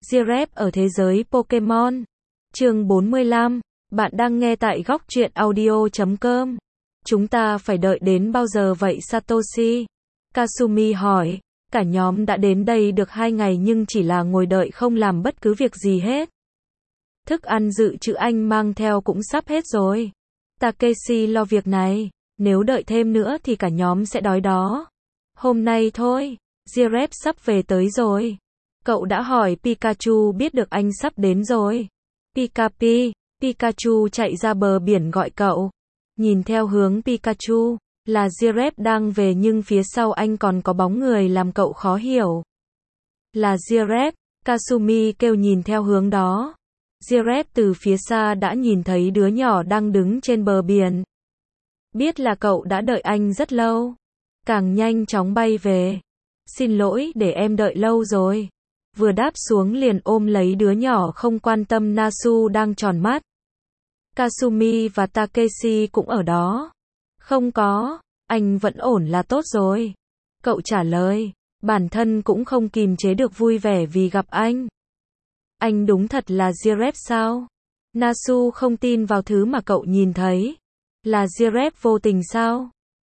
Giraffe ở thế giới Pokemon. Chương 45. Bạn đang nghe tại góc truyện audio.com. Chúng ta phải đợi đến bao giờ vậy Satoshi? Kasumi hỏi. Cả nhóm đã đến đây được 2 ngày nhưng chỉ là ngồi đợi không làm bất cứ việc gì hết. Thức ăn dự trữ anh mang theo cũng sắp hết rồi. Takeshi lo việc này. Nếu đợi thêm nữa thì cả nhóm sẽ đói đó. Hôm nay thôi. Giraffe sắp về tới rồi. Cậu đã hỏi Pikachu biết được anh sắp đến rồi. Pikachu chạy ra bờ biển gọi cậu. Nhìn theo hướng Pikachu, là Giraffe đang về nhưng phía sau anh còn có bóng người làm cậu khó hiểu. Là Giraffe, Kasumi kêu nhìn theo hướng đó. Giraffe từ phía xa đã nhìn thấy đứa nhỏ đang đứng trên bờ biển. Biết là cậu đã đợi anh rất lâu. Càng nhanh chóng bay về. Xin lỗi để em đợi lâu rồi. Vừa đáp xuống liền ôm lấy đứa nhỏ không quan tâm Nasu đang tròn mắt. Kasumi và Takeshi cũng ở đó. Không có, anh vẫn ổn là tốt rồi. Cậu trả lời, bản thân cũng không kìm chế được vui vẻ vì gặp anh. Anh đúng thật là Giraffe sao? Nasu không tin vào thứ mà cậu nhìn thấy. Là Giraffe vô tình sao?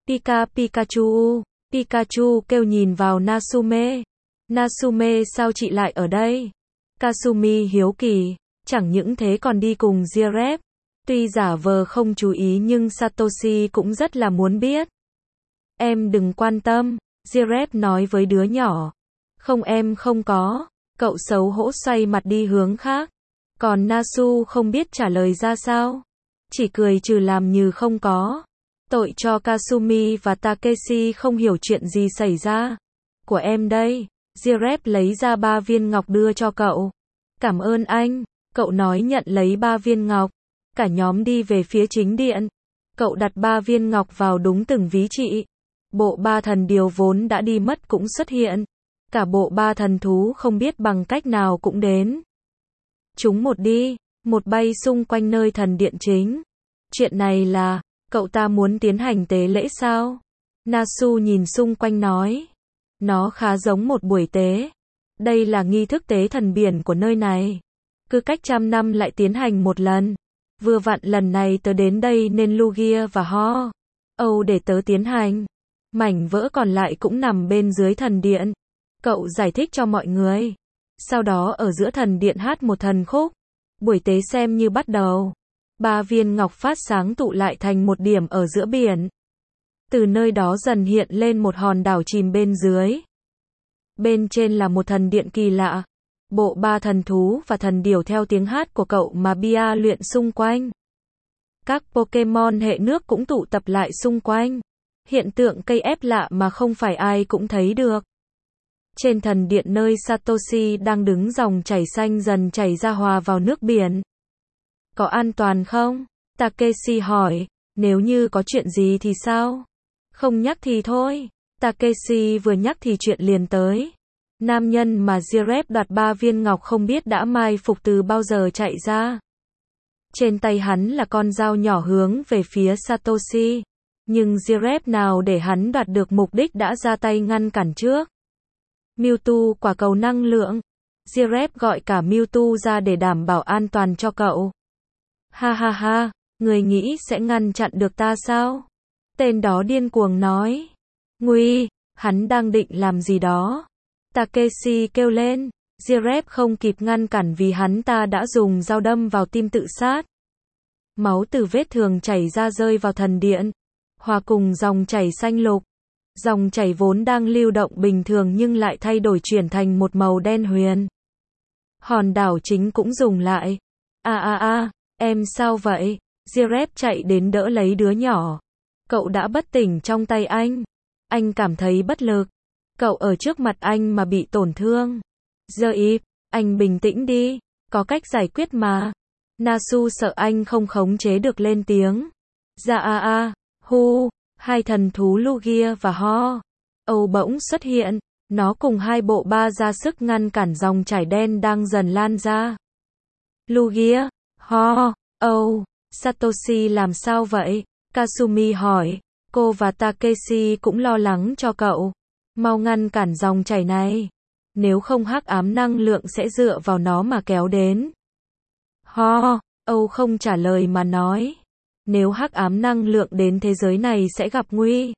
Pikachu kêu nhìn vào Nasume. Nasume sao chị lại ở đây? Kasumi hiếu kỳ, chẳng những thế còn đi cùng Giraffe. Tuy giả vờ không chú ý nhưng Satoshi cũng rất là muốn biết. Em đừng quan tâm, Giraffe nói với đứa nhỏ. Không em không có, cậu xấu hổ xoay mặt đi hướng khác. Còn Nasu không biết trả lời ra sao. Chỉ cười trừ làm như không có. Tội cho Kasumi và Takeshi không hiểu chuyện gì xảy ra. Của em đây. Giraffe lấy ra 3 viên ngọc đưa cho cậu. Cảm ơn anh, cậu nói nhận lấy 3 viên ngọc. Cả nhóm đi về phía chính điện. Cậu đặt 3 viên ngọc vào đúng từng ví trị. Bộ 3 thần điều vốn đã đi mất cũng xuất hiện. Cả bộ 3 thần thú không biết bằng cách nào cũng đến. Chúng một bay xung quanh nơi thần điện chính. Chuyện này là, cậu ta muốn tiến hành tế lễ sao? Nasu nhìn xung quanh nói. Nó khá giống một buổi tế. Đây là nghi thức tế thần biển của nơi này. Cứ cách 100 năm lại tiến hành một lần. Vừa vặn lần này tớ đến đây nên Lugia và Ho-Oh để tớ tiến hành. Mảnh vỡ còn lại cũng nằm bên dưới thần điện. Cậu giải thích cho mọi người. Sau đó ở giữa thần điện hát một thần khúc. Buổi tế xem như bắt đầu. 3 viên ngọc phát sáng tụ lại thành một điểm ở giữa biển. Từ nơi đó dần hiện lên một hòn đảo chìm bên dưới. Bên trên là một thần điện kỳ lạ. Bộ 3 thần thú và thần điểu theo tiếng hát của cậu mà Bia luyện xung quanh. Các Pokemon hệ nước cũng tụ tập lại xung quanh. Hiện tượng cây ép lạ mà không phải ai cũng thấy được. Trên thần điện nơi Satoshi đang đứng dòng chảy xanh dần chảy ra hòa vào nước biển. Có an toàn không? Takeshi hỏi. Nếu như có chuyện gì thì sao? Không nhắc thì thôi. Takeshi vừa nhắc thì chuyện liền tới. Nam nhân mà Giraffe đoạt 3 viên ngọc không biết đã mai phục từ bao giờ chạy ra. Trên tay hắn là con dao nhỏ hướng về phía Satoshi. Nhưng Giraffe nào để hắn đoạt được mục đích đã ra tay ngăn cản trước. Mewtwo quả cầu năng lượng. Giraffe gọi cả Mewtwo ra để đảm bảo an toàn cho cậu. Ha ha ha, người nghĩ sẽ ngăn chặn được ta sao? Tên đó điên cuồng nói. Nguy, hắn đang định làm gì đó. Takeshi kêu lên. Giraffe không kịp ngăn cản vì hắn ta đã dùng dao đâm vào tim tự sát. Máu từ vết thương chảy ra rơi vào thần điện. Hòa cùng dòng chảy xanh lục. Dòng chảy vốn đang lưu động bình thường nhưng lại thay đổi chuyển thành một màu đen huyền. Hòn đảo chính cũng dùng lại. Em sao vậy? Giraffe chạy đến đỡ lấy đứa nhỏ. Cậu đã bất tỉnh trong tay anh. Anh cảm thấy bất lực. Cậu ở trước mặt anh mà bị tổn thương. Giraffe, anh bình tĩnh đi. Có cách giải quyết mà. Nasu sợ anh không khống chế được lên tiếng. Hai thần thú Lugia và Ho-Oh bỗng xuất hiện. Nó cùng 2 bộ 3 ra sức ngăn cản dòng chảy đen đang dần lan ra. Lugia, Ho-Oh, Satoshi làm sao vậy? Kasumi hỏi. Cô và Takeshi cũng lo lắng cho cậu. Mau ngăn cản dòng chảy này. nếu không hắc ám năng lượng sẽ dựa vào nó mà kéo đến. Ho, Âu không trả lời mà nói. Nếu hắc ám năng lượng đến thế giới này sẽ gặp nguy.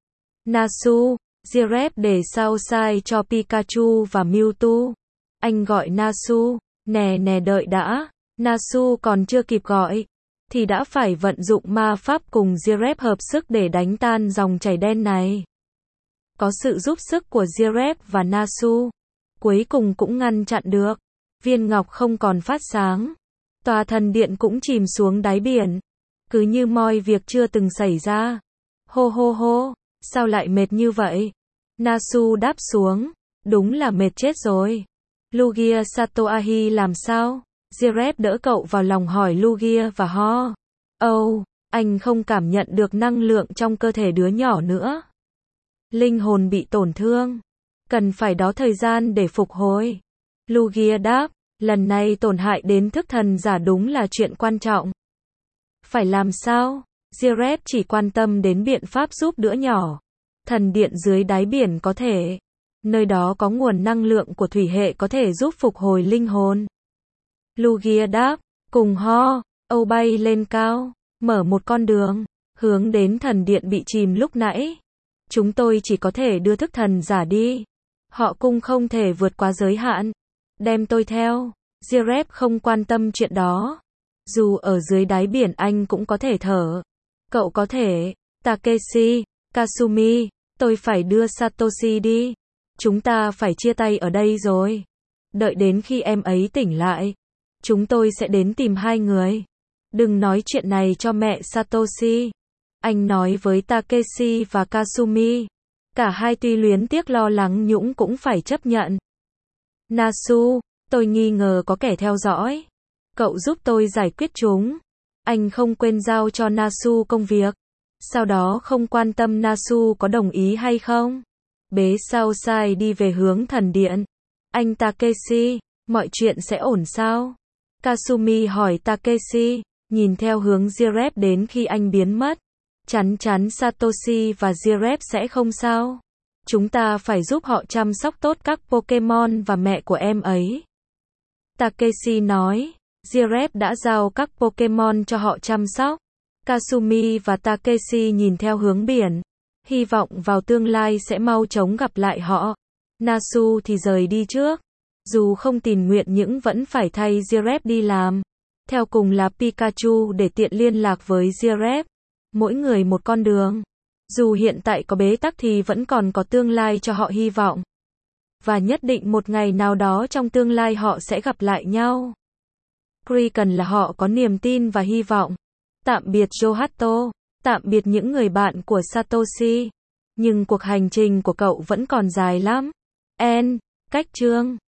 Nasu, Giraffe để sao sai cho Pikachu và Mewtwo. Anh gọi Nasu, nè nè đợi đã. Nasu còn chưa kịp gọi, thì đã phải vận dụng ma pháp cùng Giraffe hợp sức để đánh tan dòng chảy đen này. Có sự giúp sức của Giraffe và Nasu, cuối cùng cũng ngăn chặn được. Viên ngọc không còn phát sáng. Tòa thần điện cũng chìm xuống đáy biển. Cứ như mọi việc chưa từng xảy ra. Hô hô hô, sao lại mệt như vậy? Nasu đáp xuống, đúng là mệt chết rồi. Lugia Satoahi làm sao? Giraffe đỡ cậu vào lòng hỏi Lugia và ho. Anh không cảm nhận được năng lượng trong cơ thể đứa nhỏ nữa. Linh hồn bị tổn thương. Cần phải đó thời gian để phục hồi. Lugia đáp, lần này tổn hại đến thức thần giả đúng là chuyện quan trọng. Phải làm sao? Giraffe chỉ quan tâm đến biện pháp giúp đứa nhỏ. Thần điện dưới đáy biển có thể. Nơi đó có nguồn năng lượng của thủy hệ có thể giúp phục hồi linh hồn. Lugia đáp, cùng ho, bay lên cao, mở một con đường, hướng đến thần điện bị chìm lúc nãy. Chúng tôi chỉ có thể đưa thức thần giả đi. Họ cũng không thể vượt quá giới hạn. Đem tôi theo. Giraffe không quan tâm chuyện đó. Dù ở dưới đáy biển anh cũng có thể thở. Cậu có thể. Takeshi, Kasumi, tôi phải đưa Satoshi đi. Chúng ta phải chia tay ở đây rồi. Đợi đến khi em ấy tỉnh lại, chúng tôi sẽ đến tìm hai người. Đừng nói chuyện này cho mẹ Satoshi. Anh nói với Takeshi và Kasumi. Cả hai tuy luyến tiếc lo lắng nhũng cũng phải chấp nhận. Nasu, tôi nghi ngờ có kẻ theo dõi. Cậu giúp tôi giải quyết chúng. Anh không quên giao cho Nasu công việc. Sau đó không quan tâm Nasu có đồng ý hay không. Bế sao sai đi về hướng thần điện. Anh Takeshi, mọi chuyện sẽ ổn sao? Kasumi hỏi Takeshi, nhìn theo hướng Giraffe đến khi anh biến mất. Chắn chắn Satoshi và Giraffe sẽ không sao. Chúng ta phải giúp họ chăm sóc tốt các Pokemon và mẹ của em ấy. Takeshi nói, Giraffe đã giao các Pokemon cho họ chăm sóc. Kasumi và Takeshi nhìn theo hướng biển. Hy vọng vào tương lai sẽ mau chóng gặp lại họ. Nasu thì rời đi trước. Dù không tình nguyện nhưng vẫn phải thay Giraffe đi làm. Theo cùng là Pikachu để tiện liên lạc với Giraffe. Mỗi người một con đường. Dù hiện tại có bế tắc thì vẫn còn có tương lai cho họ hy vọng. Và nhất định một ngày nào đó trong tương lai họ sẽ gặp lại nhau. Chỉ cần là họ có niềm tin và hy vọng. Tạm biệt Johato. Tạm biệt những người bạn của Satoshi. Nhưng cuộc hành trình của cậu vẫn còn dài lắm. Cách chương